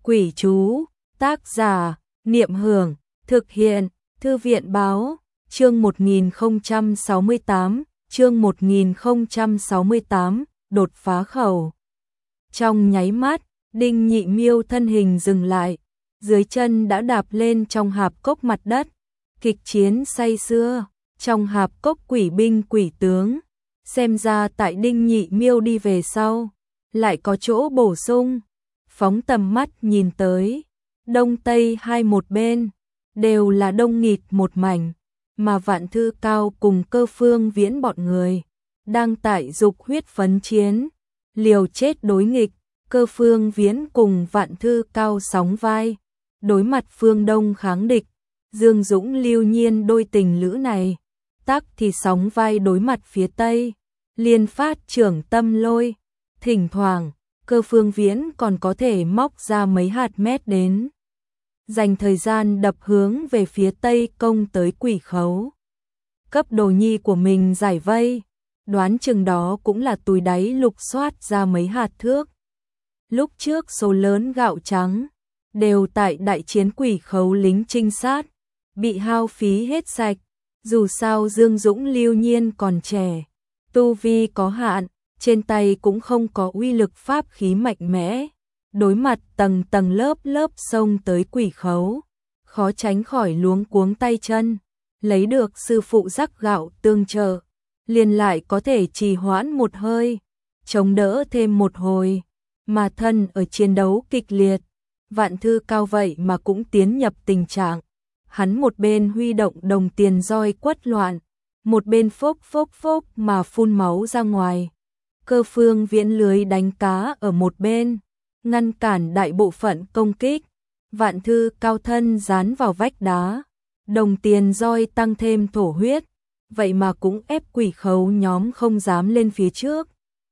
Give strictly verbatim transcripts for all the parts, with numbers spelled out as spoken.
Quỷ chú, tác giả, Niệm Hưởng, thực hiện, Thư viện báo, chương một nghìn không trăm sáu mươi tám, chương một nghìn không trăm sáu mươi tám, đột phá khẩu. Trong nháy mắt, Đinh Nhị Miêu thân hình dừng lại, dưới chân đã đạp lên trong hạp cốc mặt đất, kịch chiến say sưa, trong hạp cốc quỷ binh quỷ tướng, xem ra tại Đinh Nhị Miêu đi về sau, lại có chỗ bổ sung. Phóng tầm mắt nhìn tới, đông tây hai một bên, đều là đông nghịt một mảnh, mà Vạn Thư Cao cùng Cơ Phương Viễn bọn người, đang tại dục huyết phấn chiến, liều chết đối nghịch. Cơ Phương Viễn cùng Vạn Thư Cao sóng vai, đối mặt phương Đông kháng địch, Dương Dũng Lưu Nhiên đôi tình lữ này, tắc thì sóng vai đối mặt phía Tây, liên phát trưởng tâm lôi, thỉnh thoảng, Cơ Phương Viễn còn có thể móc ra mấy hạt mét đến, dành thời gian đập hướng về phía Tây công tới quỷ khấu. Cấp đồ nhi của mình giải vây, đoán chừng đó cũng là túi đáy lục soát ra mấy hạt thước. Lúc trước số lớn gạo trắng, đều tại đại chiến quỷ khấu lính trinh sát, bị hao phí hết sạch, dù sao Dương Dũng Lưu Nhiên còn trẻ, tu vi có hạn, trên tay cũng không có uy lực pháp khí mạnh mẽ, đối mặt tầng tầng lớp lớp xông tới quỷ khấu, khó tránh khỏi luống cuống tay chân, lấy được sư phụ rắc gạo tương trợ, liền lại có thể trì hoãn một hơi, chống đỡ thêm một hồi, mà thân ở chiến đấu kịch liệt, Vạn Thư Cao vậy mà cũng tiến nhập tình trạng, hắn một bên huy động đồng tiền roi quất loạn, một bên phốc phốc phốc mà phun máu ra ngoài. Cơ Phương Viễn lưới đánh cá ở một bên, ngăn cản đại bộ phận công kích. Vạn Thư Cao thân dán vào vách đá, đồng tiền roi tăng thêm thổ huyết, vậy mà cũng ép quỷ khấu nhóm không dám lên phía trước.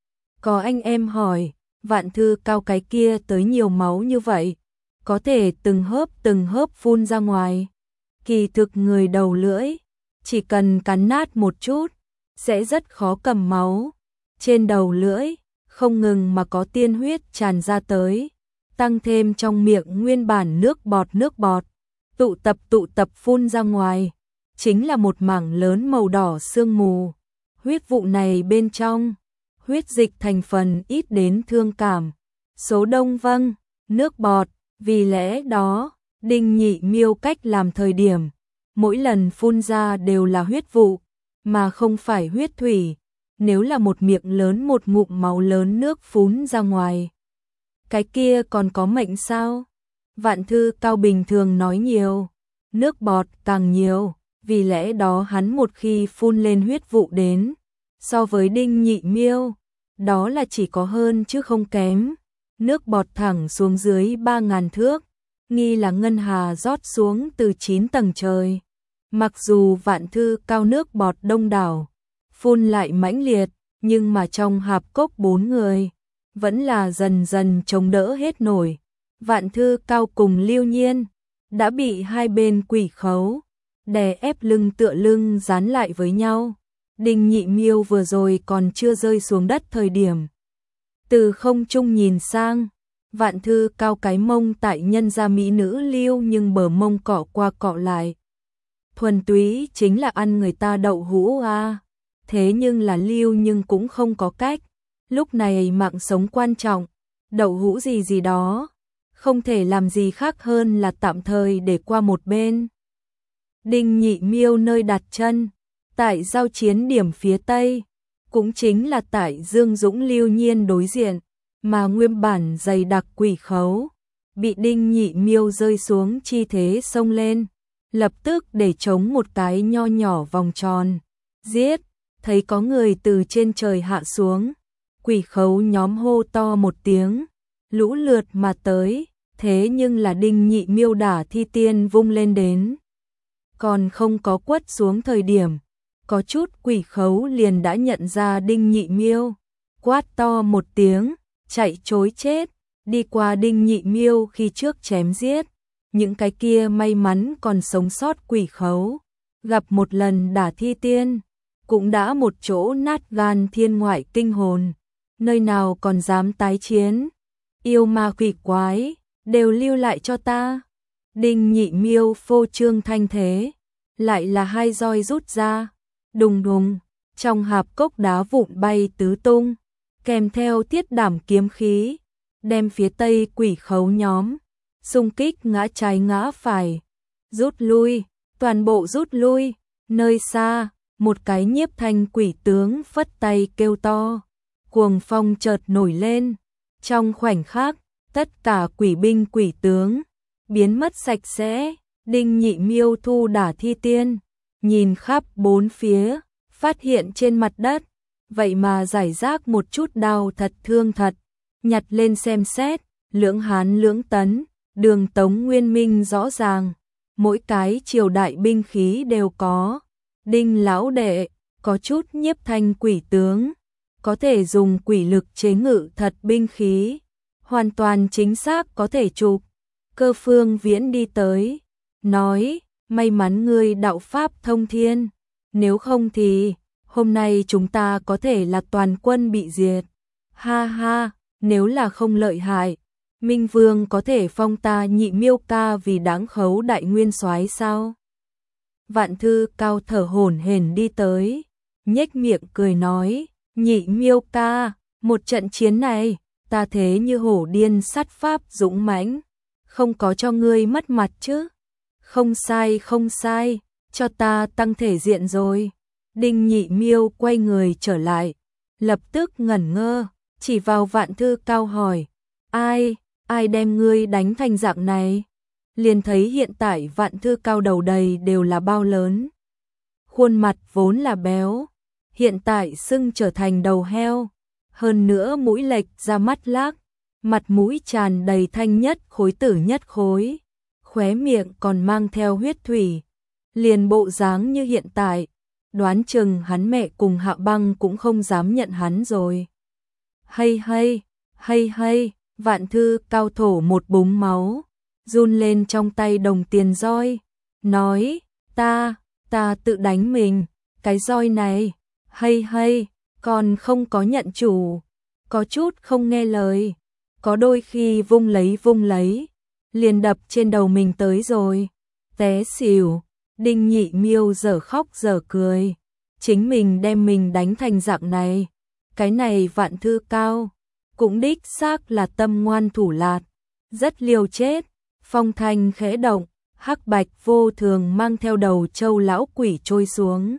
Có anh em hỏi, Vạn Thư Cao cái kia tới nhiều máu như vậy, có thể từng hớp từng hớp phun ra ngoài. Kỳ thực người đầu lưỡi, chỉ cần cắn nát một chút, sẽ rất khó cầm máu. Trên đầu lưỡi, không ngừng mà có tiên huyết tràn ra tới, tăng thêm trong miệng nguyên bản nước bọt nước bọt, tụ tập tụ tập phun ra ngoài, chính là một mảng lớn màu đỏ sương mù. Huyết vụ này bên trong, huyết dịch thành phần ít đến thương cảm, số đông vâng, nước bọt, vì lẽ đó, Đinh Nhị Miêu cách làm thời điểm, mỗi lần phun ra đều là huyết vụ, mà không phải huyết thủy. Nếu là một miệng lớn một ngụm máu lớn nước phún ra ngoài, cái kia còn có mệnh sao? Vạn Thư Cao bình thường nói nhiều, nước bọt càng nhiều, vì lẽ đó hắn một khi phun lên huyết vụ đến, so với Đinh Nhị Miêu, đó là chỉ có hơn chứ không kém. Nước bọt thẳng xuống dưới ba ngàn thước, nghi là ngân hà rót xuống từ chín tầng trời. Mặc dù Vạn Thư Cao nước bọt đông đảo, phun lại mãnh liệt, nhưng mà trong hạp cốc bốn người, vẫn là dần dần chống đỡ hết nổi. Vạn Thư Cao cùng Lưu Nhiên, đã bị hai bên quỷ khấu, đè ép lưng tựa lưng dán lại với nhau. Đinh Nhị Miêu vừa rồi còn chưa rơi xuống đất thời điểm. Từ không trung nhìn sang, Vạn Thư Cao cái mông tại nhân gia mỹ nữ Lưu nhưng bờ mông cọ qua cọ lại. Thuần túy chính là ăn người ta đậu hũ à. Thế nhưng là Lưu nhưng cũng không có cách, lúc này mạng sống quan trọng, đậu hũ gì gì đó, không thể làm gì khác hơn là tạm thời để qua một bên. Đinh Nhị Miêu nơi đặt chân, tại giao chiến điểm phía Tây, cũng chính là tại Dương Dũng Lưu Nhiên đối diện, mà nguyên bản dày đặc quỷ khấu, bị Đinh Nhị Miêu rơi xuống chi thế xông lên, lập tức để chống một cái nho nhỏ vòng tròn, giết. Thấy có người từ trên trời hạ xuống, quỷ khấu nhóm hô to một tiếng, lũ lượt mà tới, thế nhưng là Đinh Nhị Miêu đả thi tiên vung lên đến. Còn không có quất xuống thời điểm, có chút quỷ khấu liền đã nhận ra Đinh Nhị Miêu, quát to một tiếng, chạy trối chết, đi qua Đinh Nhị Miêu khi trước chém giết. Những cái kia may mắn còn sống sót quỷ khấu, gặp một lần đả thi tiên, cũng đã một chỗ nát gan thiên ngoại kinh hồn, nơi nào còn dám tái chiến. Yêu ma quỷ quái, đều lưu lại cho ta. Đinh Nhị Miêu phô trương thanh thế, lại là hai roi rút ra, đùng đùng, trong hạp cốc đá vụn bay tứ tung, kèm theo thiết đảm kiếm khí, đem phía tây quỷ khấu nhóm, xung kích ngã trái ngã phải, rút lui, toàn bộ rút lui, nơi xa, một cái nhiếp thanh quỷ tướng phất tay kêu to, cuồng phong chợt nổi lên, trong khoảnh khắc, tất cả quỷ binh quỷ tướng biến mất sạch sẽ. Đinh Nhị Miêu thu đả thi tiên, nhìn khắp bốn phía, phát hiện trên mặt đất, vậy mà giải rác một chút đau thật thương thật, nhặt lên xem xét, lưỡng hán lưỡng tấn, đường tống nguyên minh rõ ràng, mỗi cái triều đại binh khí đều có. Đinh lão đệ, có chút nhiếp thanh quỷ tướng, có thể dùng quỷ lực chế ngự thật binh khí, hoàn toàn chính xác có thể chụp. Cơ Phương Viễn đi tới, nói, may mắn ngươi đạo pháp thông thiên, nếu không thì, hôm nay chúng ta có thể là toàn quân bị diệt. Ha ha, nếu là không lợi hại, Minh Vương có thể phong ta Nhị Miêu ca vì đáng khấu đại nguyên soái sao? Vạn Thư Cao thở hổn hển đi tới, nhếch miệng cười nói, Nhị Miêu ca, một trận chiến này, ta thế như hổ điên sát pháp dũng mãnh, không có cho ngươi mất mặt chứ? Không sai không sai, cho ta tăng thể diện rồi. Đinh Nhị Miêu quay người trở lại, lập tức ngẩn ngơ, chỉ vào Vạn Thư Cao hỏi, ai, ai đem ngươi đánh thành dạng này? Liền thấy hiện tại Vạn Thư Cao đầu đầy đều là bao lớn. Khuôn mặt vốn là béo, hiện tại sưng trở thành đầu heo, hơn nữa mũi lệch ra mắt lác, mặt mũi tràn đầy thanh nhất khối tử nhất khối, khóe miệng còn mang theo huyết thủy, liền bộ dáng như hiện tại, đoán chừng hắn mẹ cùng Hạ Băng cũng không dám nhận hắn rồi. Hay hay, hay hay, Vạn Thư Cao thổ một búng máu, run lên trong tay đồng tiền roi, nói, ta, ta tự đánh mình, cái roi này, hay hay, còn không có nhận chủ, có chút không nghe lời, có đôi khi vung lấy vung lấy, liền đập trên đầu mình tới rồi, té xỉu. Đinh Nhị Miêu giờ khóc giờ cười, chính mình đem mình đánh thành dạng này, cái này Vạn Thư Cao, cũng đích xác là tâm ngoan thủ lạt, rất liều chết. Phong thanh khẽ động, hắc bạch vô thường mang theo đầu trâu lão quỷ trôi xuống.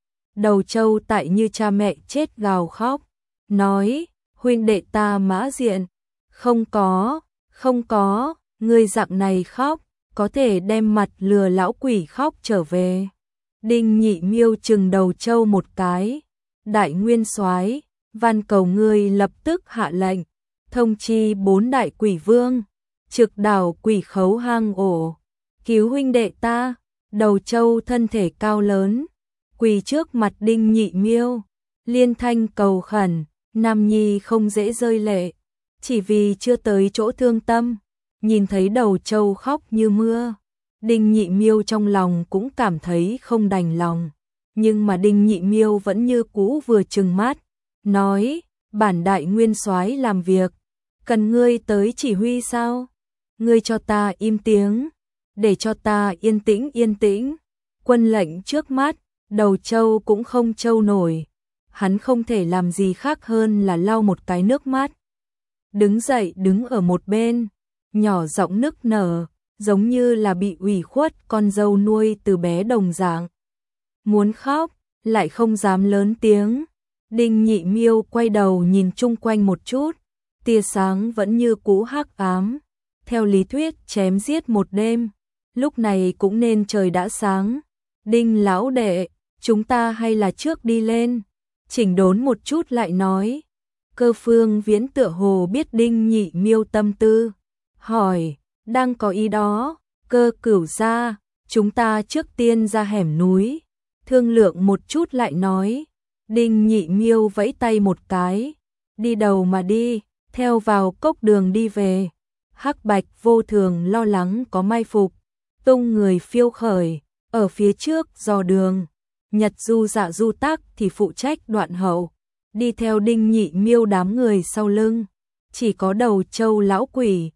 Đầu trâu tại như cha mẹ chết gào khóc, nói, huynh đệ ta Mã Diện, không có, không có, ngươi dạng này khóc, có thể đem mặt lừa lão quỷ khóc trở về. Đinh Nhị Miêu chừng đầu trâu một cái, đại nguyên soái, van cầu ngươi lập tức hạ lệnh, thông chi bốn đại quỷ vương, trực đảo quỷ khấu hang ổ, cứu huynh đệ ta. Đầu trâu thân thể cao lớn, quỳ trước mặt Đinh Nhị Miêu, liên thanh cầu khẩn, nam nhi không dễ rơi lệ, chỉ vì chưa tới chỗ thương tâm. Nhìn thấy đầu trâu khóc như mưa, Đinh Nhị Miêu trong lòng cũng cảm thấy không đành lòng, nhưng mà Đinh Nhị Miêu vẫn như cũ vừa trừng mắt, nói, bản đại nguyên soái làm việc, cần ngươi tới chỉ huy sao? Ngươi cho ta im tiếng, để cho ta yên tĩnh yên tĩnh. Quân lệnh trước mắt, đầu trâu cũng không trâu nổi, hắn không thể làm gì khác hơn là lau một cái nước mắt. Đứng dậy đứng ở một bên, nhỏ giọng nức nở, giống như là bị ủy khuất con dâu nuôi từ bé đồng dạng. Muốn khóc, lại không dám lớn tiếng. Đinh Nhị Miêu quay đầu nhìn chung quanh một chút, tia sáng vẫn như cũ hắc ám. Theo lý thuyết chém giết một đêm, lúc này cũng nên trời đã sáng. Đinh lão đệ, chúng ta hay là trước đi lên, chỉnh đốn một chút lại nói. Cơ Phương Viễn tựa hồ biết Đinh Nhị Miêu tâm tư, hỏi, đang có ý đó, Cơ cửu gia, chúng ta trước tiên ra hẻm núi, thương lượng một chút lại nói. Đinh Nhị Miêu vẫy tay một cái, đi đầu mà đi, theo vào cốc đường đi về. Hắc bạch vô thường lo lắng có mai phục, tung người phiêu khởi, ở phía trước dò đường. Nhật Du Dạ Du Tác thì phụ trách đoạn hậu, đi theo Đinh Nhị Miêu đám người sau lưng. Chỉ có đầu trâu lão quỷ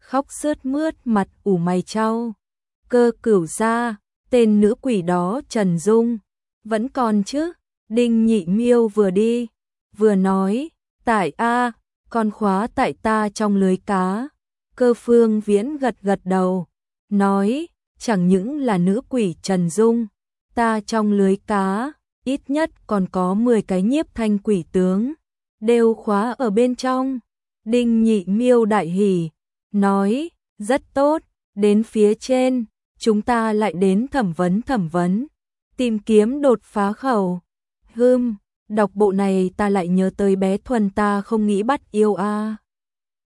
khóc sướt mướt mặt ủ mày chau. Cơ Cửu gia, tên nữ quỷ đó Trần Dung, vẫn còn chứ? Đinh Nhị Miêu vừa đi, vừa nói, tại a, con khóa tại ta trong lưới cá. Cơ Phương Viễn gật gật đầu, nói, chẳng những là nữ quỷ Trần Dung, ta trong lưới cá, ít nhất còn có mười cái nhiếp thanh quỷ tướng, đều khóa ở bên trong. Đinh Nhị Miêu đại hỉ, nói, rất tốt, đến phía trên, chúng ta lại đến thẩm vấn thẩm vấn, tìm kiếm đột phá khẩu. Hừm, đọc bộ này ta lại nhớ tới bé Thuần ta không nghĩ bắt yêu a.